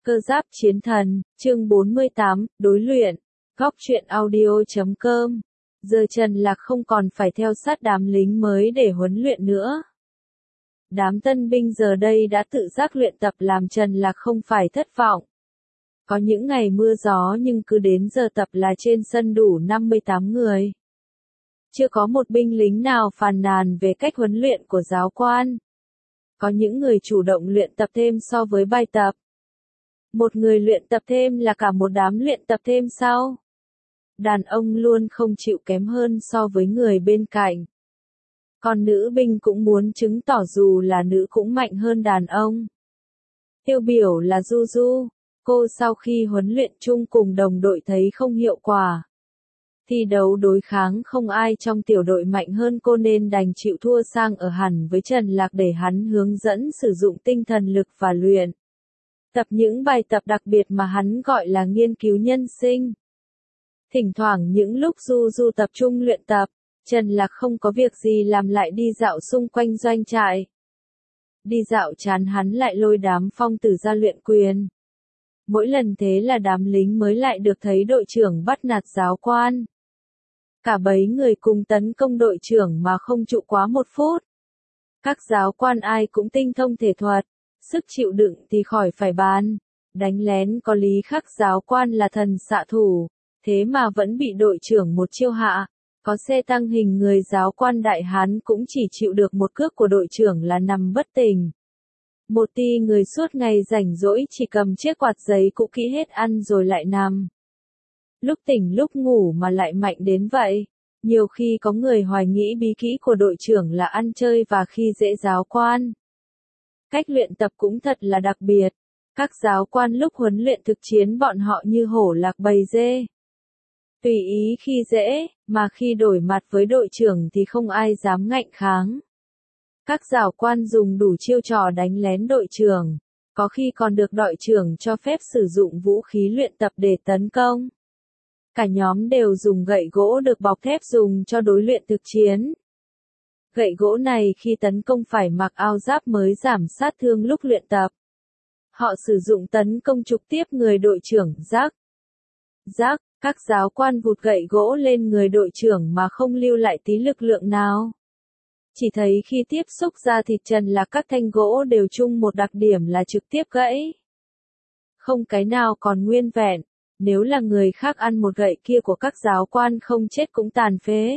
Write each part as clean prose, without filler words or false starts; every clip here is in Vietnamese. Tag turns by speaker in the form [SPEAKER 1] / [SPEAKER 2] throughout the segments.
[SPEAKER 1] Cơ giáp chiến thần, chương 48, đối luyện. Góc truyện audio.com. Giờ Trần Lạc không còn phải theo sát đám lính mới để huấn luyện nữa. Đám tân binh giờ đây đã tự giác luyện tập làm Trần Lạc không phải thất vọng. Có những ngày mưa gió nhưng cứ đến giờ tập là trên sân đủ 58 người. Chưa có một binh lính nào phàn nàn về cách huấn luyện của giáo quan. Có những người chủ động luyện tập thêm so với bài tập. Một người luyện tập thêm là cả một đám luyện tập thêm sau. Đàn ông luôn không chịu kém hơn so với người bên cạnh. Còn nữ binh cũng muốn chứng tỏ dù là nữ cũng mạnh hơn đàn ông. Tiêu biểu là Du Du, cô sau khi huấn luyện chung cùng đồng đội thấy không hiệu quả. Thi đấu đối kháng không ai trong tiểu đội mạnh hơn cô nên đành chịu thua sang ở hẳn với Trần Lạc để hắn hướng dẫn sử dụng tinh thần lực và luyện. Tập những bài tập đặc biệt mà hắn gọi là nghiên cứu nhân sinh. Thỉnh thoảng những lúc Du Du tập trung luyện tập, Trần Lạc không có việc gì làm lại đi dạo xung quanh doanh trại. Đi dạo chán hắn lại lôi đám phong tử ra luyện quyền. Mỗi lần thế là đám lính mới lại được thấy đội trưởng bắt nạt giáo quan. Cả bấy người cùng tấn công đội trưởng mà không trụ quá 1 phút. Các giáo quan ai cũng tinh thông thể thuật. Sức chịu đựng thì khỏi phải bàn, đánh lén có lý khắc giáo quan là thần xạ thủ, thế mà vẫn bị đội trưởng một chiêu hạ, có xe tăng hình người giáo quan Đại Hán cũng chỉ chịu được một cước của đội trưởng là nằm bất tỉnh. Một ti người suốt ngày rảnh rỗi chỉ cầm chiếc quạt giấy cũ kỹ hết ăn rồi lại nằm. Lúc tỉnh lúc ngủ mà lại mạnh đến vậy, nhiều khi có người hoài nghĩ bí kỹ của đội trưởng là ăn chơi và khi dễ giáo quan. Cách luyện tập cũng thật là đặc biệt. Các giáo quan lúc huấn luyện thực chiến bọn họ như hổ lạc bầy dê. Tùy ý khi dễ, mà khi đổi mặt với đội trưởng thì không ai dám ngạnh kháng. Các giáo quan dùng đủ chiêu trò đánh lén đội trưởng, có khi còn được đội trưởng cho phép sử dụng vũ khí luyện tập để tấn công. Cả nhóm đều dùng gậy gỗ được bọc thép dùng cho đối luyện thực chiến. Gậy gỗ này khi tấn công phải mặc áo giáp mới giảm sát thương lúc luyện tập. Họ sử dụng tấn công trực tiếp người đội trưởng Giác, các giáo quan vụt gậy gỗ lên người đội trưởng mà không lưu lại tí lực lượng nào. Chỉ thấy khi tiếp xúc ra thịt Trần Lạc các thanh gỗ đều chung một đặc điểm là trực tiếp gãy. Không cái nào còn nguyên vẹn, nếu là người khác ăn một gậy kia của các giáo quan không chết cũng tàn phế.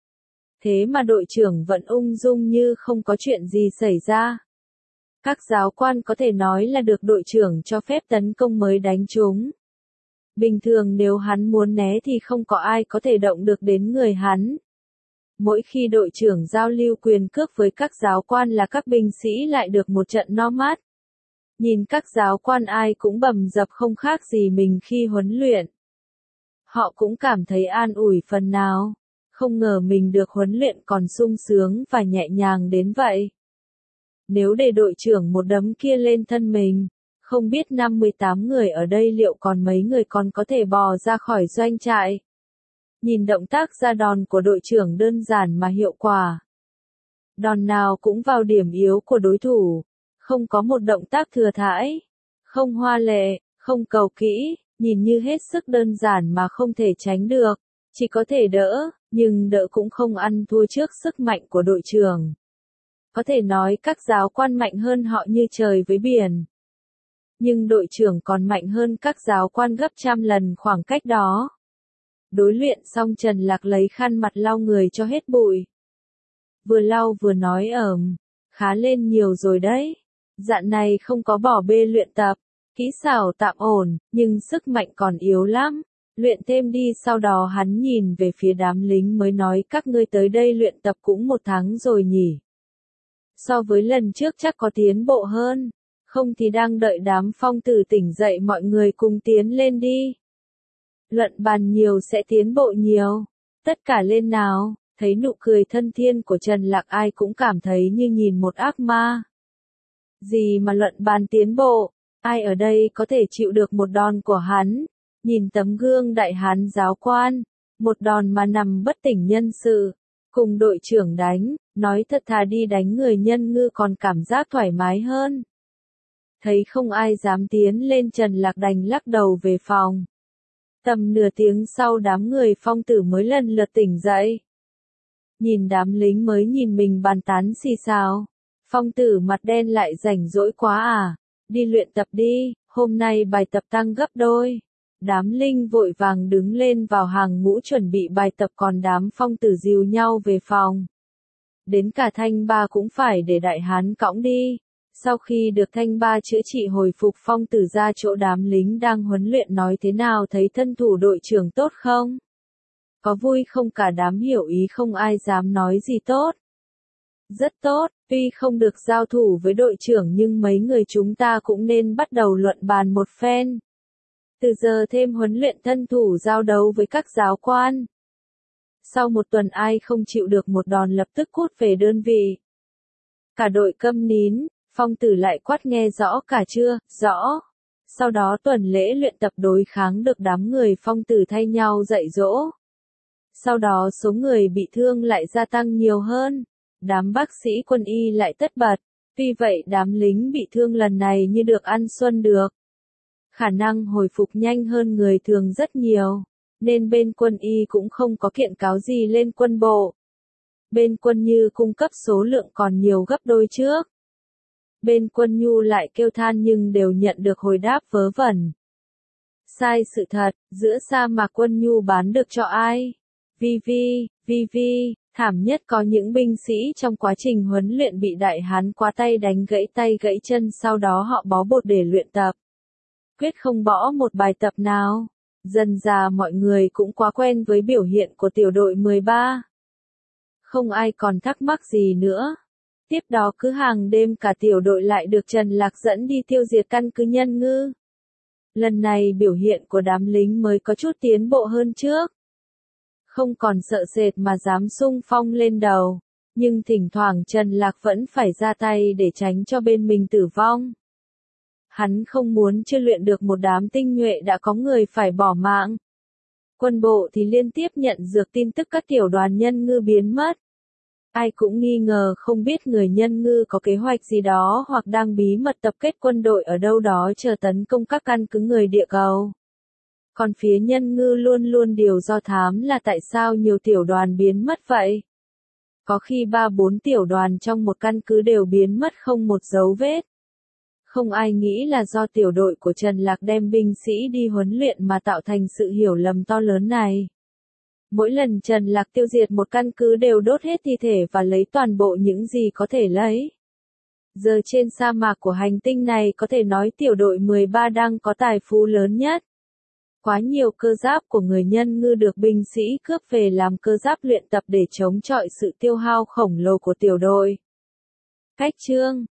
[SPEAKER 1] Thế mà đội trưởng vẫn ung dung như không có chuyện gì xảy ra. Các giáo quan có thể nói là được đội trưởng cho phép tấn công mới đánh chúng. Bình thường nếu hắn muốn né thì không có ai có thể động được đến người hắn. Mỗi khi đội trưởng giao lưu quyền cước với các giáo quan là các binh sĩ lại được một trận no mát. Nhìn các giáo quan ai cũng bầm dập không khác gì mình khi huấn luyện. Họ cũng cảm thấy an ủi phần nào. Không ngờ mình được huấn luyện còn sung sướng và nhẹ nhàng đến vậy. Nếu để đội trưởng một đấm kia lên thân mình, không biết 58 người ở đây liệu còn mấy người còn có thể bò ra khỏi doanh trại. Nhìn động tác ra đòn của đội trưởng đơn giản mà hiệu quả. Đòn nào cũng vào điểm yếu của đối thủ, không có một động tác thừa thãi, không hoa lệ, không cầu kỹ, nhìn như hết sức đơn giản mà không thể tránh được, chỉ có thể đỡ. Nhưng đỡ cũng không ăn thua trước sức mạnh của đội trưởng. Có thể nói các giáo quan mạnh hơn họ như trời với biển. Nhưng đội trưởng còn mạnh hơn các giáo quan gấp trăm lần khoảng cách đó. Đối luyện xong Trần Lạc lấy khăn mặt lau người cho hết bụi. Vừa lau vừa nói khá lên nhiều rồi đấy. Dạo này không có bỏ bê luyện tập, kỹ xảo tạm ổn, nhưng sức mạnh còn yếu lắm. Luyện thêm đi. Sau đó hắn nhìn về phía đám lính mới nói các ngươi tới đây luyện tập cũng 1 tháng rồi nhỉ. So với lần trước chắc có tiến bộ hơn, không thì đang đợi đám phong tử tỉnh dậy mọi người cùng tiến lên đi. Luận bàn nhiều sẽ tiến bộ nhiều, tất cả lên nào. Thấy nụ cười thân thiên của Trần Lạc ai cũng cảm thấy như nhìn một ác ma. Gì mà luận bàn tiến bộ, ai ở đây có thể chịu được một đòn của hắn. Nhìn tấm gương Đại Hán giáo quan, một đòn mà nằm bất tỉnh nhân sự, cùng đội trưởng đánh, nói thật thà đi đánh người nhân ngư còn cảm giác thoải mái hơn. Thấy không ai dám tiến lên, Trần Lạc đành lắc đầu về phòng. Tầm nửa tiếng sau đám người Phong Tử mới lần lượt tỉnh dậy. Nhìn đám lính mới nhìn mình bàn tán xì xào. Phong Tử mặt đen lại, rảnh rỗi quá à, đi luyện tập đi, hôm nay bài tập tăng gấp đôi. Đám linh vội vàng đứng lên vào hàng ngũ chuẩn bị bài tập, còn đám Phong Tử dìu nhau về phòng. Đến cả Thanh Ba cũng phải để đại hán cõng đi. Sau khi được Thanh Ba chữa trị hồi phục, Phong Tử ra chỗ đám lính đang huấn luyện nói thế nào, thấy thân thủ đội trưởng tốt không? Có vui không? Cả đám hiểu ý, không ai dám nói gì tốt. Rất tốt, tuy không được giao thủ với đội trưởng nhưng mấy người chúng ta cũng nên bắt đầu luận bàn một phen. Từ giờ thêm huấn luyện thân thủ giao đấu với các giáo quan. Sau một tuần ai không chịu được một đòn lập tức cút về đơn vị. Cả đội câm nín, Phong Tử lại quát nghe rõ cả chưa, rõ. Sau đó tuần lễ luyện tập đối kháng được đám người Phong Tử thay nhau dạy dỗ. Sau đó số người bị thương lại gia tăng nhiều hơn. Đám bác sĩ quân y lại tất bật. Tuy vậy đám lính bị thương lần này như được ăn xuân được. Khả năng hồi phục nhanh hơn người thường rất nhiều. Nên bên quân y cũng không có kiện cáo gì lên quân bộ. Bên quân Như cung cấp số lượng còn nhiều gấp đôi trước. Bên quân Nhu lại kêu than nhưng đều nhận được hồi đáp vớ vẩn. Sai sự thật, giữa sa mạc quân Nhu bán được cho ai? Vi, thảm nhất có những binh sĩ trong quá trình huấn luyện bị đại hán quá tay đánh gãy tay gãy chân, sau đó họ bó bột để luyện tập. Quyết không bỏ một bài tập nào. Dần dà mọi người cũng quá quen với biểu hiện của tiểu đội 13. Không ai còn thắc mắc gì nữa. Tiếp đó cứ hàng đêm cả tiểu đội lại được Trần Lạc dẫn đi tiêu diệt căn cứ Nhân Ngư. Lần này biểu hiện của đám lính mới có chút tiến bộ hơn trước. Không còn sợ sệt mà dám xung phong lên đầu. Nhưng thỉnh thoảng Trần Lạc vẫn phải ra tay để tránh cho bên mình tử vong. Hắn không muốn chưa luyện được một đám tinh nhuệ đã có người phải bỏ mạng. Quân bộ thì liên tiếp nhận được tin tức các tiểu đoàn Nhân Ngư biến mất. Ai cũng nghi ngờ không biết người Nhân Ngư có kế hoạch gì đó hoặc đang bí mật tập kết quân đội ở đâu đó chờ tấn công các căn cứ người địa cầu. Còn phía Nhân Ngư luôn luôn điều do thám là tại sao nhiều tiểu đoàn biến mất vậy? Có khi 3-4 tiểu đoàn trong một căn cứ đều biến mất không một dấu vết. Không ai nghĩ là do tiểu đội của Trần Lạc đem binh sĩ đi huấn luyện mà tạo thành sự hiểu lầm to lớn này. Mỗi lần Trần Lạc tiêu diệt một căn cứ đều đốt hết thi thể và lấy toàn bộ những gì có thể lấy. Giờ trên sa mạc của hành tinh này có thể nói tiểu đội 13 đang có tài phú lớn nhất. Quá nhiều cơ giáp của người Nhân Ngư được binh sĩ cướp về làm cơ giáp luyện tập để chống chọi sự tiêu hao khổng lồ của tiểu đội. Cách chương